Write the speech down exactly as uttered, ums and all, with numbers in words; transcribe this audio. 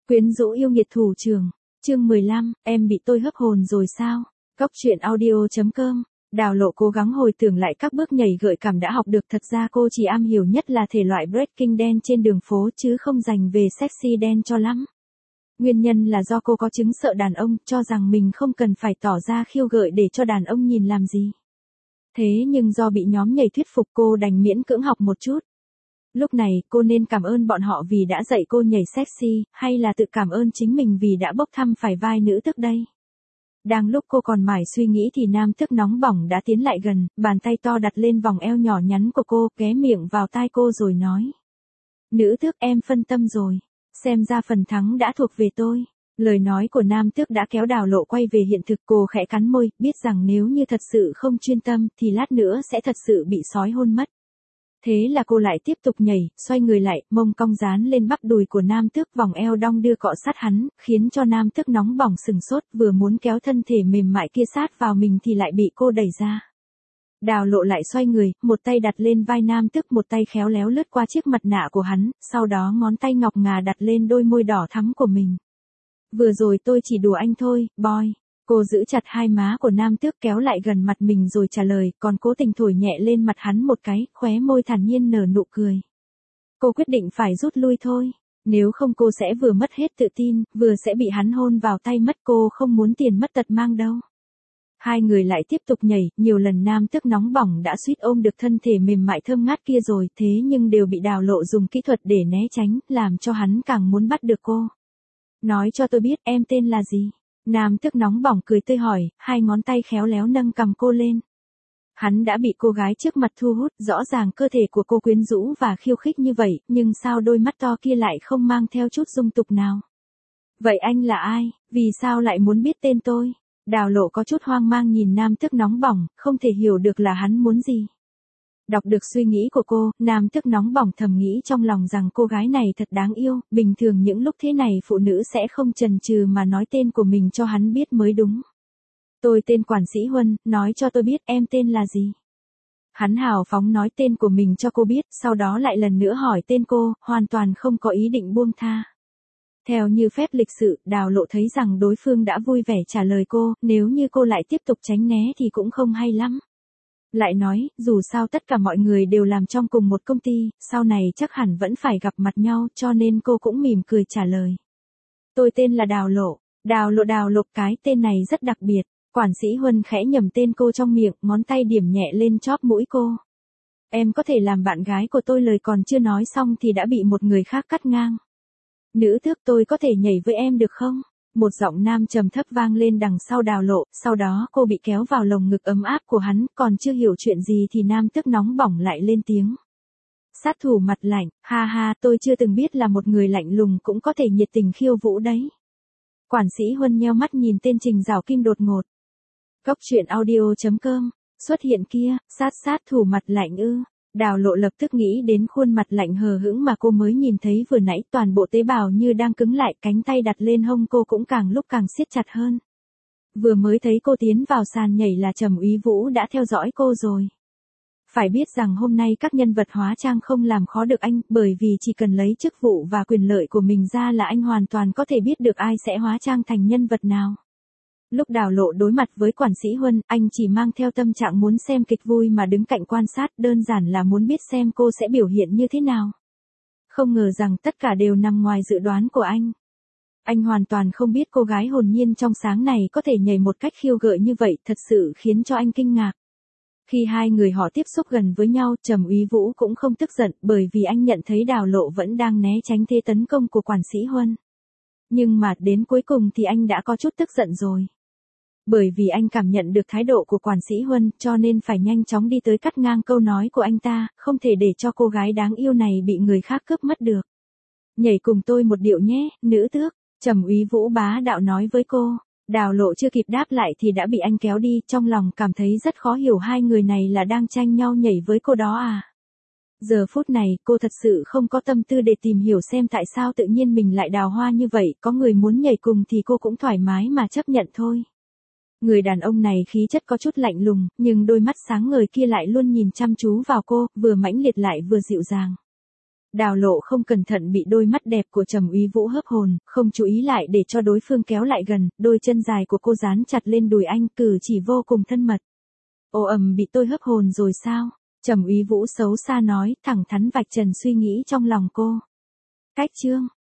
Quyến rũ yêu nghiệt thủ trưởng, chương mười lăm, em bị tôi hấp hồn rồi sao? Cóc truyện audio chấm com. Đào Lộ cố gắng hồi tưởng lại các bước nhảy gợi cảm đã học được, thật ra cô chỉ am hiểu nhất là thể loại breaking dance trên đường phố chứ không dành về sexy dance cho lắm. Nguyên nhân là do cô có chứng sợ đàn ông, cho rằng mình không cần phải tỏ ra khiêu gợi để cho đàn ông nhìn làm gì. Thế nhưng do bị nhóm nhảy thuyết phục cô đành miễn cưỡng học một chút. Lúc này cô nên cảm ơn bọn họ vì đã dạy cô nhảy sexy, hay là tự cảm ơn chính mình vì đã bốc thăm phải vai nữ tước đây? Đang lúc cô còn mải suy nghĩ thì nam tước nóng bỏng đã tiến lại gần, bàn tay to đặt lên vòng eo nhỏ nhắn của cô, ghé miệng vào tai cô rồi nói. Nữ tước, em phân tâm rồi. Xem ra phần thắng đã thuộc về tôi. Lời nói của nam tước đã kéo Đào Lộ quay về hiện thực. Cô khẽ cắn môi, biết rằng nếu như thật sự không chuyên tâm thì lát nữa sẽ thật sự bị sói hôn mất. Thế là cô lại tiếp tục nhảy, xoay người lại, mông cong dán lên bắp đùi của nam tước, vòng eo đong đưa cọ sát hắn, khiến cho nam tước nóng bỏng sừng sốt, vừa muốn kéo thân thể mềm mại kia sát vào mình thì lại bị cô đẩy ra. Đào Lộ lại xoay người, một tay đặt lên vai nam tước, một tay khéo léo lướt qua chiếc mặt nạ của hắn, sau đó ngón tay ngọc ngà đặt lên đôi môi đỏ thắm của mình. Vừa rồi tôi chỉ đùa anh thôi, boy. Cô giữ chặt hai má của nam tước kéo lại gần mặt mình rồi trả lời, còn cố tình thổi nhẹ lên mặt hắn một cái, khóe môi thản nhiên nở nụ cười. Cô quyết định phải rút lui thôi, nếu không cô sẽ vừa mất hết tự tin, vừa sẽ bị hắn hôn vào tay mất, cô không muốn tiền mất tật mang đâu. Hai người lại tiếp tục nhảy, nhiều lần nam tước nóng bỏng đã suýt ôm được thân thể mềm mại thơm ngát kia rồi, thế nhưng đều bị Đào Lộ dùng kỹ thuật để né tránh, làm cho hắn càng muốn bắt được cô. Nói cho tôi biết em tên là gì? Nam tước nóng bỏng cười tươi hỏi, hai ngón tay khéo léo nâng cằm cô lên. Hắn đã bị cô gái trước mặt thu hút, rõ ràng cơ thể của cô quyến rũ và khiêu khích như vậy, nhưng sao đôi mắt to kia lại không mang theo chút dung tục nào? Vậy anh là ai? Vì sao lại muốn biết tên tôi? Đào Lộ có chút hoang mang nhìn nam tước nóng bỏng, không thể hiểu được là hắn muốn gì. Đọc được suy nghĩ của cô, nam tước nóng bỏng thầm nghĩ trong lòng rằng cô gái này thật đáng yêu, bình thường những lúc thế này phụ nữ sẽ không chần chừ mà nói tên của mình cho hắn biết mới đúng. Tôi tên Quản sĩ Huân, nói cho tôi biết em tên là gì? Hắn hào phóng nói tên của mình cho cô biết, sau đó lại lần nữa hỏi tên cô, hoàn toàn không có ý định buông tha. Theo như phép lịch sự, Đào Lộ thấy rằng đối phương đã vui vẻ trả lời cô, nếu như cô lại tiếp tục tránh né thì cũng không hay lắm. Lại nói, dù sao tất cả mọi người đều làm trong cùng một công ty, sau này chắc hẳn vẫn phải gặp mặt nhau, cho nên cô cũng mỉm cười trả lời. Tôi tên là Đào Lộ. Đào Lộ Đào Lộ, cái tên này rất đặc biệt. Quản sĩ Huân khẽ nhẩm tên cô trong miệng, ngón tay điểm nhẹ lên chóp mũi cô. Em có thể làm bạn gái của tôi, lời còn chưa nói xong thì đã bị một người khác cắt ngang. Nữ tước, tôi có thể nhảy với em được không? Một giọng nam trầm thấp vang lên đằng sau Đào Lộ, sau đó cô bị kéo vào lồng ngực ấm áp của hắn, còn chưa hiểu chuyện gì thì nam tước nóng bỏng lại lên tiếng. Sát thủ mặt lạnh, ha ha, tôi chưa từng biết là một người lạnh lùng cũng có thể nhiệt tình khiêu vũ đấy. Quản sĩ Huân nheo mắt nhìn tên Trình Giảo Kim đột ngột. Cóc truyện audio chấm com, xuất hiện kia, sát sát thủ mặt lạnh ư. Đào Lộ lập tức nghĩ đến khuôn mặt lạnh hờ hững mà cô mới nhìn thấy vừa nãy, toàn bộ tế bào như đang cứng lại, cánh tay đặt lên hông cô cũng càng lúc càng siết chặt hơn. Vừa mới thấy cô tiến vào sàn nhảy là Trầm Úy Vũ đã theo dõi cô rồi. Phải biết rằng hôm nay các nhân vật hóa trang không làm khó được anh, bởi vì chỉ cần lấy chức vụ và quyền lợi của mình ra là anh hoàn toàn có thể biết được ai sẽ hóa trang thành nhân vật nào. Lúc Đào Lộ đối mặt với Quản sĩ Huân, anh chỉ mang theo tâm trạng muốn xem kịch vui mà đứng cạnh quan sát, đơn giản là muốn biết xem cô sẽ biểu hiện như thế nào. Không ngờ rằng tất cả đều nằm ngoài dự đoán của anh. Anh hoàn toàn không biết cô gái hồn nhiên trong sáng này có thể nhảy một cách khiêu gợi như vậy, thật sự khiến cho anh kinh ngạc. Khi hai người họ tiếp xúc gần với nhau, Trầm Úy Vũ cũng không tức giận, bởi vì anh nhận thấy Đào Lộ vẫn đang né tránh thế tấn công của Quản sĩ Huân. Nhưng mà đến cuối cùng thì anh đã có chút tức giận rồi. Bởi vì anh cảm nhận được thái độ của Quản sĩ Huân, cho nên phải nhanh chóng đi tới cắt ngang câu nói của anh ta, không thể để cho cô gái đáng yêu này bị người khác cướp mất được. Nhảy cùng tôi một điệu nhé, nữ tước, Trầm Úy Vũ bá đạo nói với cô. Đào Lộ chưa kịp đáp lại thì đã bị anh kéo đi, trong lòng cảm thấy rất khó hiểu hai người này là đang tranh nhau nhảy với cô đó à. Giờ phút này, cô thật sự không có tâm tư để tìm hiểu xem tại sao tự nhiên mình lại đào hoa như vậy, có người muốn nhảy cùng thì cô cũng thoải mái mà chấp nhận thôi. Người đàn ông này khí chất có chút lạnh lùng, nhưng đôi mắt sáng ngời kia lại luôn nhìn chăm chú vào cô, vừa mãnh liệt lại vừa dịu dàng. Đào Lộ không cẩn thận bị đôi mắt đẹp của Trầm Úy Vũ hớp hồn, không chú ý lại để cho đối phương kéo lại gần, đôi chân dài của cô dán chặt lên đùi anh, cử chỉ vô cùng thân mật. Ồ ầm, bị tôi hớp hồn rồi sao? Trầm Úy Vũ xấu xa nói, thẳng thắn vạch trần suy nghĩ trong lòng cô. Cách chương